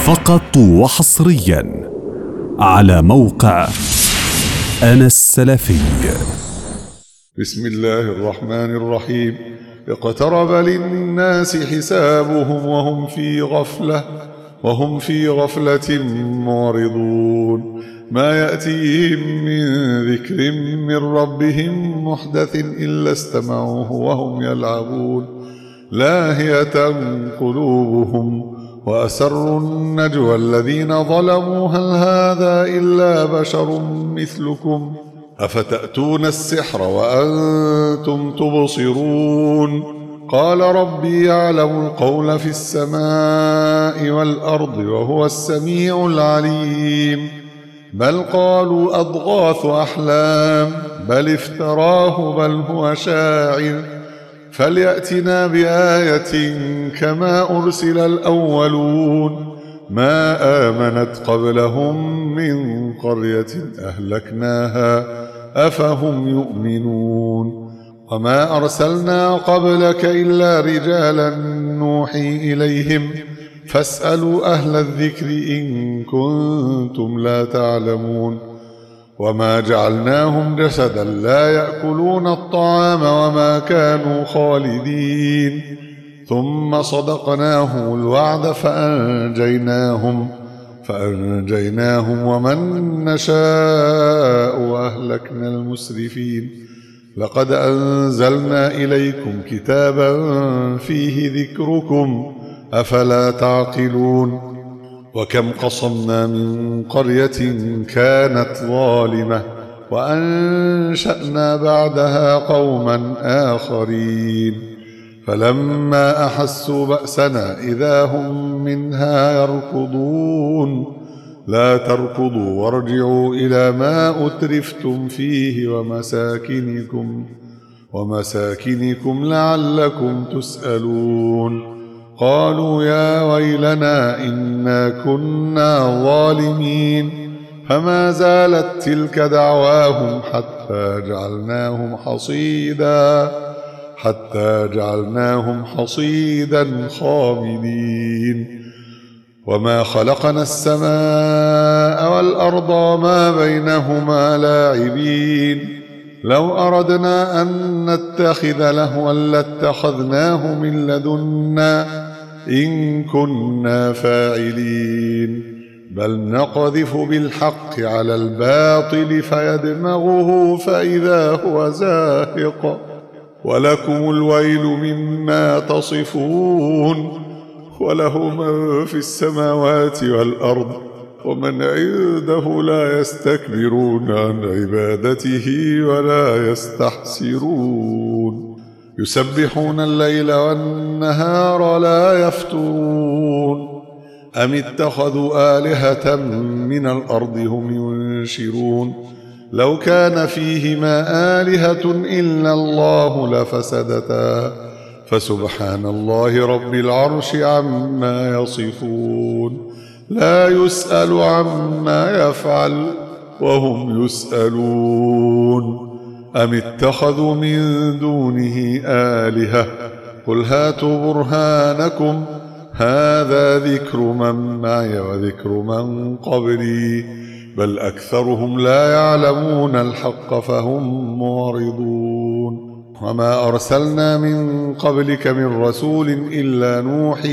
فقط وحصريا على موقع أنا السلفي. بسم الله الرحمن الرحيم. اقترب للناس حسابهم وهم في غفلة معرضون. ما يأتيهم من ذكر من ربهم محدث إلا استمعوه وهم يلعبون لاهية قلوبهم وأسروا النجوى الذين ظلموا هل هذا إلا بشر مثلكم أفتأتون السحر وأنتم تبصرون. قال ربي يعلم القول في السماء والأرض وهو السميع العليم. بل قالوا أضغاث أحلام بل افتراه بل هو شاعر فليأتنا بآية كما أرسل الأولون. ما آمنت قبلهم من قرية أهلكناها أفهم يؤمنون. وما أرسلنا قبلك إلا رجالا نوحي إليهم فاسألوا أهل الذكر إن كنتم لا تعلمون. وما جعلناهم جسدا لا يأكلون الطعام وما كانوا خالدين. ثم صدقناهم الوعد فأنجيناهم ومن نشاء وأهلكنا المسرفين. لقد أنزلنا إليكم كتابا فيه ذكركم أفلا تعقلون. وكم قصمنا من قرية كانت ظالمة وأنشأنا بعدها قوما آخرين فلما أحسوا بأسنا إذا هم منها يركضون. لا تركضوا وارجعوا إلى ما أترفتم فيه ومساكنكم لعلكم تسألون. قالوا يا ويلنا إنا كنا ظالمين فما زالت تلك دعواهم حتى جعلناهم حصيدا خامدين. وما خلقنا السماء والأرض وما بينهما لاعبين. لو أردنا أن نتخذ لهوا لاتخذناه من لدنا إن كنا فاعلين. بل نقذف بالحق على الباطل فيدمغه فإذا هو زاهق ولكم الويل مما تصفون. وله من في السماوات والأرض ومن عنده لا يستكبرون عن عبادته ولا يستحسرون. يسبحون الليل والنهار لا يفترون. أم اتخذوا آلهة من الأرض هم ينشرون. لو كان فيهما آلهة إلا الله لفسدتا فسبحان الله رب العرش عما يصفون. لا يسأل عما يفعل وهم يسألون. أم اتخذوا من دونه آلهة قل هاتوا برهانكم هذا ذكر من معي وذكر من قبلي بل أكثرهم لا يعلمون الحق فهم معرضون. وما أرسلنا من قبلك من رسول إلا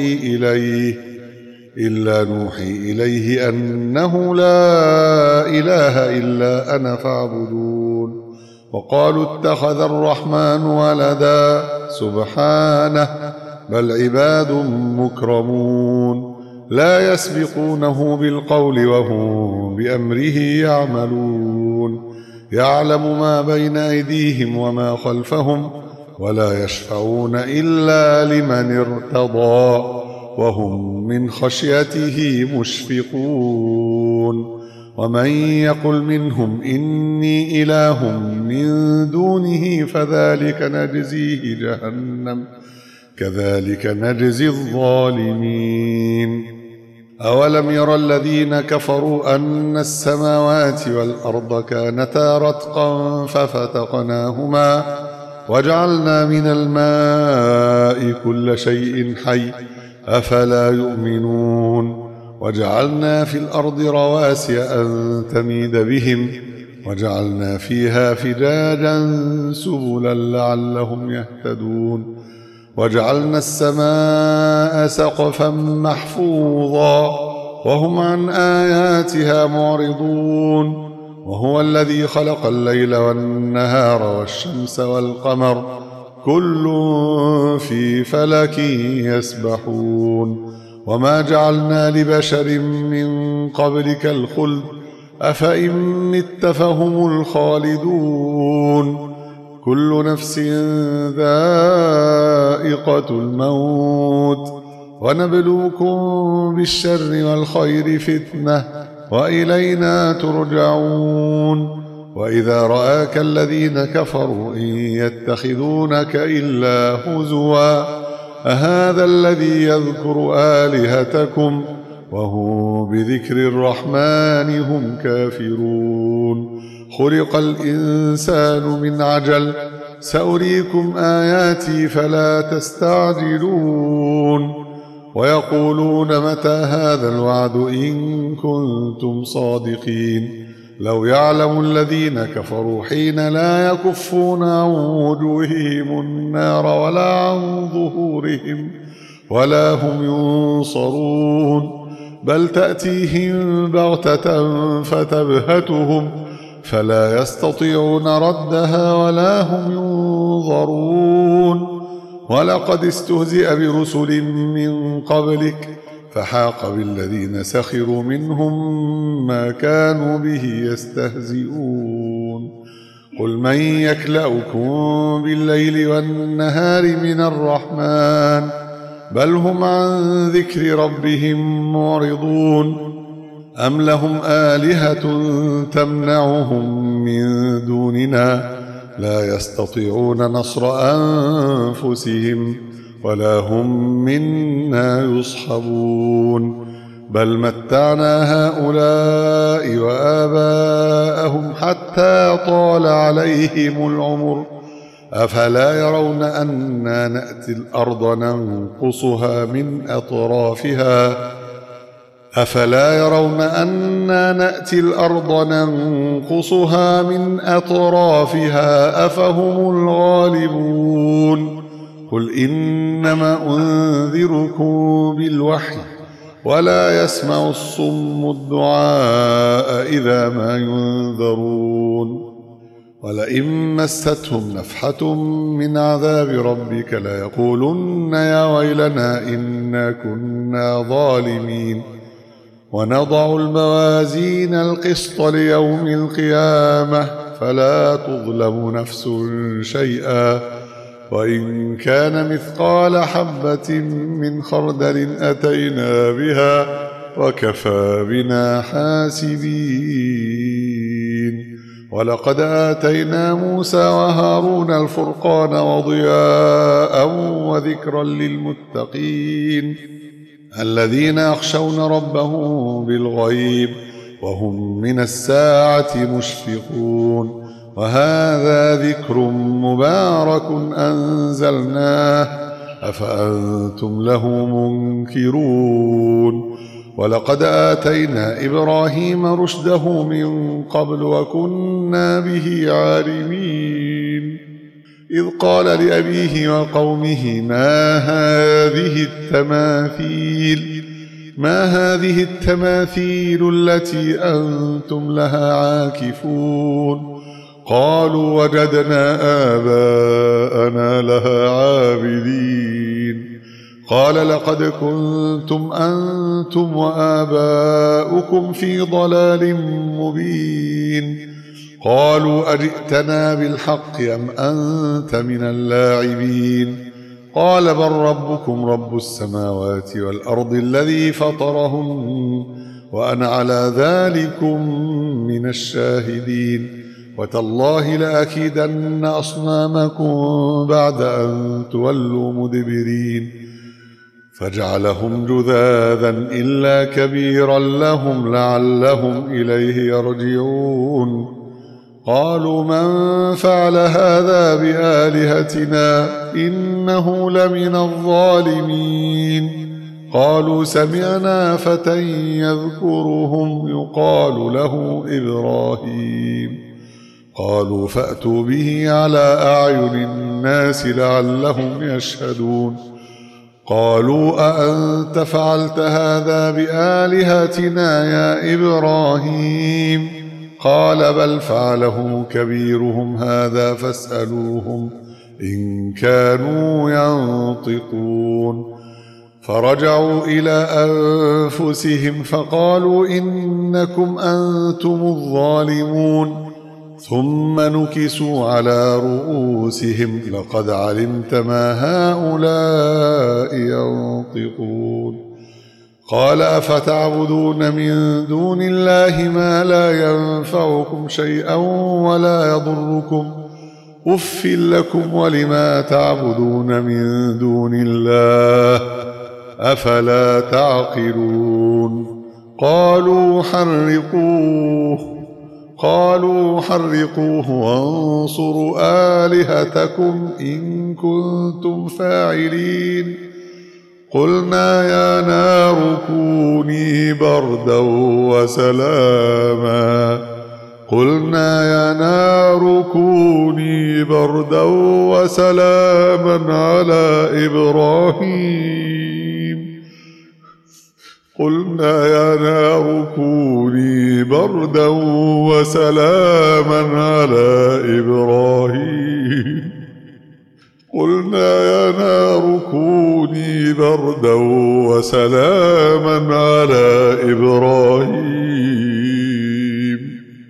نوحي إليه أنه لا إله إلا أنا فاعبدون. وقالوا اتخذ الرحمن ولدا سبحانه بل عباد مكرمون لا يسبقونه بالقول وهم بأمره يعملون. يعلم ما بين أيديهم وما خلفهم ولا يشفعون إلا لمن ارتضى وهم من خشيته مشفقون. ومن يقل منهم إني إله من دونه فذلك نجزيه جهنم كذلك نجزي الظالمين. أولم ير الذين كفروا أن السماوات والأرض كانتا رتقا ففتقناهما وجعلنا من الماء كل شيء حي أفلا يؤمنون. وجعلنا في الأرض رواسي أن تميد بهم وجعلنا فيها فجاجا سبلا لعلهم يهتدون وجعلنا السماء سقفا محفوظا وهم عن آياتها معرضون وهو الذي خلق الليل والنهار والشمس والقمر كل في فلك يسبحون وما جعلنا لبشر من قبلك الخلد أفإن مت فهم الخالدون كل نفس ذائقة الموت ونبلوكم بالشر والخير فتنة وإلينا ترجعون وإذا رآك الذين كفروا إن يتخذونك إلا هزوا أهذا الذي يذكر آلهتكم وهم بذكر الرحمن هم كافرون خلق الإنسان من عجل سأريكم آياتي فلا تستعجلون ويقولون متى هذا الوعد إن كنتم صادقين لو يعلم الذين كفروا حين لا يكفون عن وجوههم النار ولا عن ظهورهم ولا هم ينصرون بل تأتيهم بغتة فتبهتهم فلا يستطيعون ردها ولا هم ينظرون ولقد استهزئ برسل من قبلك فحاق بالذين سخروا منهم ما كانوا به يستهزئون قل من يكلأكم بالليل والنهار من الرحمن بل هم عن ذكر ربهم معرضون أم لهم آلهة تمنعهم من دوننا لا يستطيعون نصر أنفسهم ولا هم منا يصحبون بل متعنا هؤلاء وآباءهم حتى طال عليهم العمر أفلا يرون أنا نأتي الأرض ننقصها من أطرافها أفهم الغالبون قل إنما أنذركم بالوحي ولا يسمع الصم الدعاء إذا ما ينذرون ولئن مستهم نفحة من عذاب ربك ليقولن يا ويلنا إنا كنا ظالمين ونضع الموازين القسط ليوم القيامة فلا تظلم نفس شيئا وإن كان مثقال حبة من خردل أتينا بها وكفى بنا حاسبين ولقد آتينا موسى وهارون الفرقان وضياء وذكرا للمتقين الذين يخشون ربهم بالغيب وهم من الساعة مشفقون وهذا ذكر مبارك أنزلناه أفأنتم له منكرون ولقد آتينا إبراهيم رشده من قبل وكنا به عالمين إذ قال لأبيه وقومه ما هذه التماثيل التي أنتم لها عاكفون قالوا وجدنا آباءنا لها عابدين قال لقد كنتم أنتم وآباؤكم في ضلال مبين قالوا أجئتنا بالحق أم أنت من اللاعبين قال بل ربكم رب السماوات والأرض الذي فطرهن وأنا على ذلكم من الشاهدين وتالله لأكيدن أصنامكم بعد أن تولوا مدبرين فجعلهم جذاذا إلا كبيرا لهم لعلهم إليه يرجعون قالوا من فعل هذا بآلهتنا إنه لمن الظالمين قالوا سمعنا فتى يذكرهم يقال له إبراهيم قالوا فأتوا به على أعين الناس لعلهم يشهدون قالوا أأنت فعلت هذا بآلهتنا يا إبراهيم قال بل فعله كبيرهم هذا فاسألوهم إن كانوا ينطقون فرجعوا إلى أنفسهم فقالوا إنكم أنتم الظالمون ثم نكسوا على رؤوسهم لقد علمت ما هؤلاء ينطقون قال أفتعبدون من دون الله ما لا ينفعكم شيئا ولا يضركم أف لكم ولما تعبدون من دون الله أفلا تعقلون قالوا حرقوه وانصروا آلهتكم إن كنتم فاعلين قلنا يا نار كوني بردا وسلاما على إبراهيم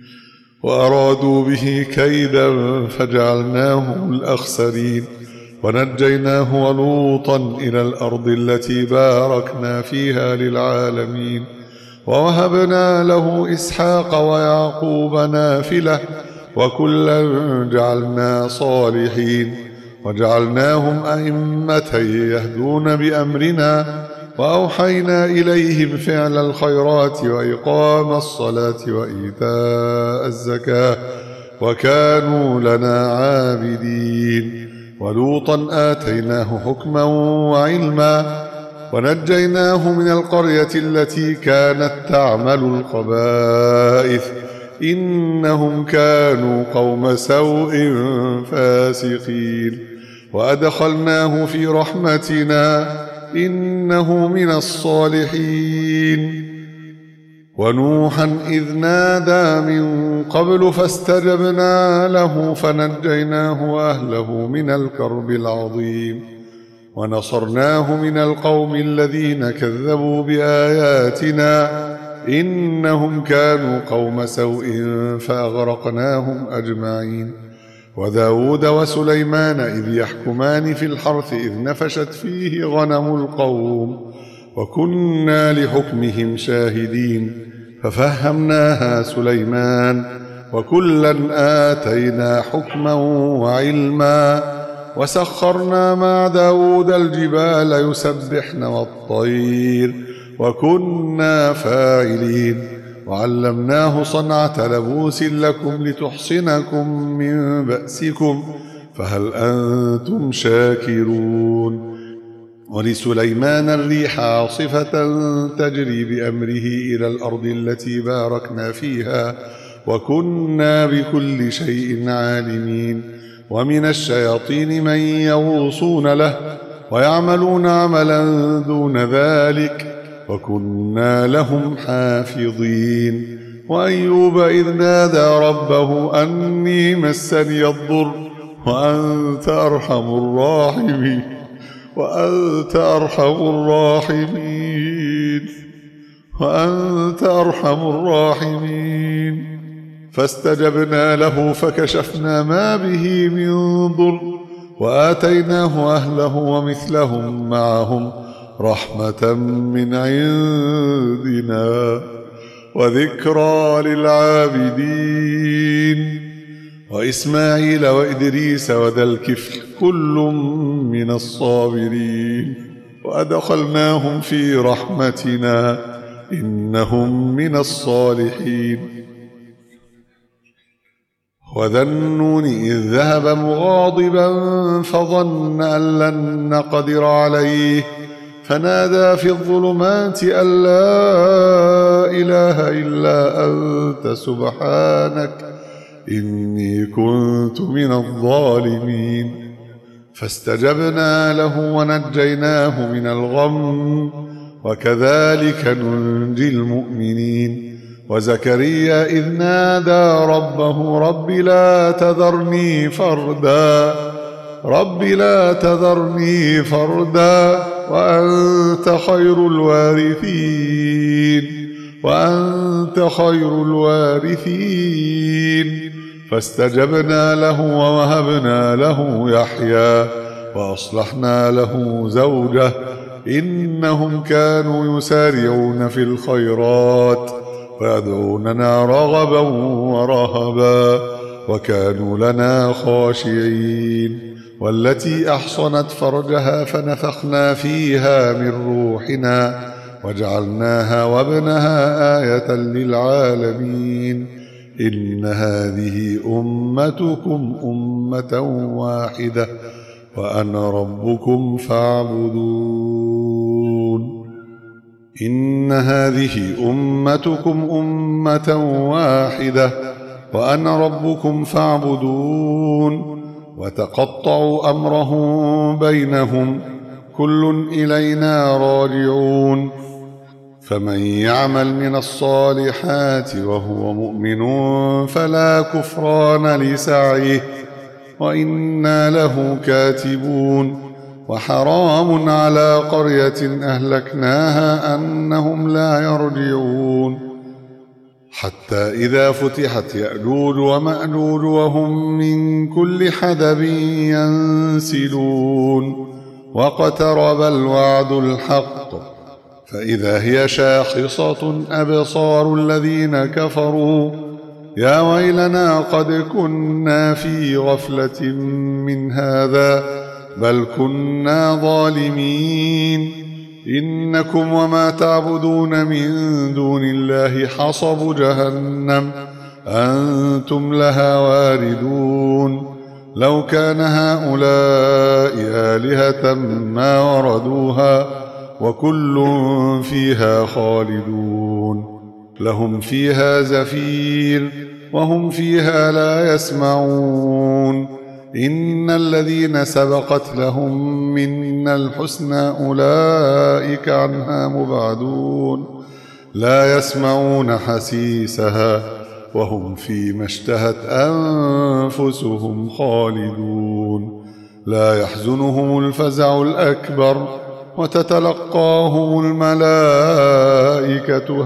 وأرادوا به كيدا فجعلناهم الأخسرين ونجيناه ولوطا إلى الأرض التي باركنا فيها للعالمين ووهبنا له إسحاق ويعقوب نافلة وكلا جعلنا صالحين وجعلناهم أئمة يهدون بأمرنا وأوحينا إليهم فعل الخيرات وإقام الصلاة وإيتاء الزكاة وكانوا لنا عابدين ولوطا آتيناه حكما وعلما ونجيناه من القرية التي كانت تعمل الخبائث إنهم كانوا قوم سوء فاسقين وأدخلناه في رحمتنا إنه من الصالحين ونوحا إذ نادى من قبل فاستجبنا له فنجيناه وأهله من الكرب العظيم ونصرناه من القوم الذين كذبوا بآياتنا إنهم كانوا قوم سوء فأغرقناهم أجمعين وداود وسليمان إذ يحكمان في الحرث إذ نفشت فيه غنم القوم وكنا لحكمهم شاهدين ففهمناها سليمان وكلا آتينا حكما وعلما وسخرنا مع داود الجبال يسبحن والطير وكنا فاعلين وعلمناه صنعة لبوس لكم لتحصنكم من بأسكم فهل أنتم شاكرون ولسليمان الريح عاصفة تجري بأمره إلى الأرض التي باركنا فيها وكنا بكل شيء عالمين ومن الشياطين من يغوصون له ويعملون عملا دون ذلك وكنا لهم حافظين وأيوب إذ نادى ربه أني مسني الضر وأنت أرحم الراحمين فاستجبنا له فكشفنا ما به من ضر وآتيناه أهله ومثلهم معهم رحمة من عندنا وذكرى للعابدين وإسماعيل وإدريس وذا الكفل كل من الصابرين وأدخلناهم في رحمتنا إنهم من الصالحين وذا النون إذ ذهب مغاضبا فظن أن لن نقدر عليه فنادى في الظلمات أن لا إله إلا أنت سبحانك إني كنت من الظالمين. فاستجبنا له ونجيناه من الغم وكذلك ننجي المؤمنين. وزكريا إذ نادى ربه رب لا تذرني فردا وأنت خير الوارثين. فاستجبنا له ووهبنا له يحيى وأصلحنا له زوجه إنهم كانوا يسارعون في الخيرات ويدعوننا رغبا ورهبا وكانوا لنا خاشعين. والتي أحصنت فرجها فنفخنا فيها من روحنا وجعلناها وابنها آية للعالمين. إن هذه أمتكم أمة واحدة وأنا ربكم فاعبدون. إن هذه أمتكم أمة واحدة وأنا ربكم فاعبدون. وتقطعوا أمرهم بينهم كل إلينا راجعون. فمن يعمل من الصالحات وهو مؤمن فلا كفران لسعيه وإنا له كاتبون. وحرام على قرية أهلكناها أنهم لا يرجعون. حتى إذا فتحت يأجوج ومأجوج وهم من كل حدب ينسلون. واقترب الوعد الحق فإذا هي شاخصة أبصار الذين كفروا يا ويلنا قد كنا في غفلة من هذا بل كنا ظالمين. إنكم وما تعبدون من دون الله حصب جهنم أنتم لها واردون. لو كان هؤلاء آلهة ما وردوها وكل فيها خالدون. لهم فيها زفير وهم فيها لا يسمعون. إن الذين سبقت لهم منا الحسنى أولئك عنها مبعدون لا يسمعون حسيسها وهم فيما اشتهت أنفسهم خالدون. لا يحزنهم الفزع الأكبر وتتلقاهم الملائكة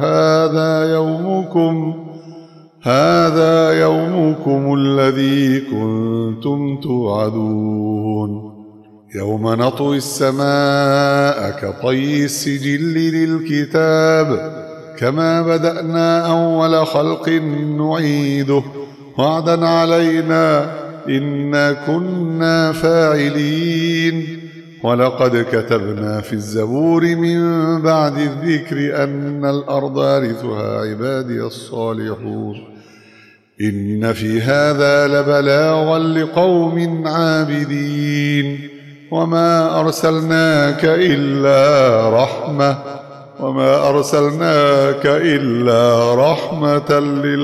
هذا يومكم الذي كنتم توعدون. يوم نطوي السماء كطي السجل للكتاب كما بدأنا أول خلق نعيده وعدا علينا إنا كنا فاعلين. ولقد كتبنا في الزبور من بعد الذكر أن الأرض يرثها عبادي الصالحون. إن في هذا لبلاغا لقوم عابدين. وما أرسلناك إلا رحمة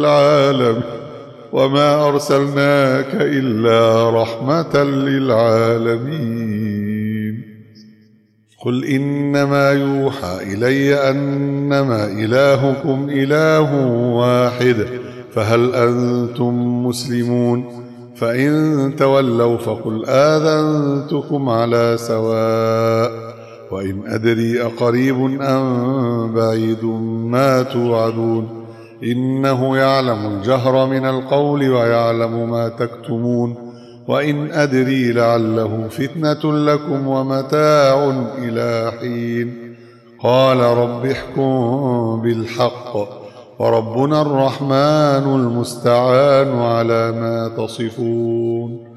للعالمين. قل إنما يوحى إلي أنما إلهكم إله واحد فهل أنتم مسلمون؟ فإن تولوا فقل آذنتكم على سواء وإن أدري أقريب أم بعيد ما توعدون إنه يعلم الجهر من القول ويعلم ما تكتمون وإن أدري لعله فتنة لكم ومتاع إلى حين. قال رب احكم بالحق وربنا الرحمن المستعان على ما تصفون.